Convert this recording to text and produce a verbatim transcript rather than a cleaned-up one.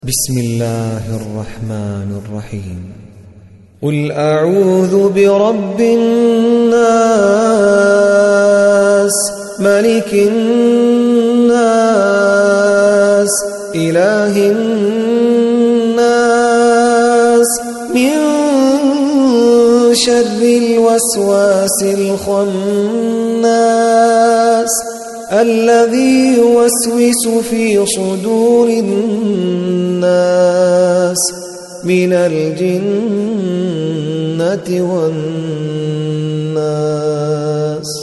بسم الله الرحمن الرحيم. قل أعوذ برب الناس ملك الناس إله الناس من شر الوسواس الخناس الذي يوسوس في صدور الناس من الجنة والناس.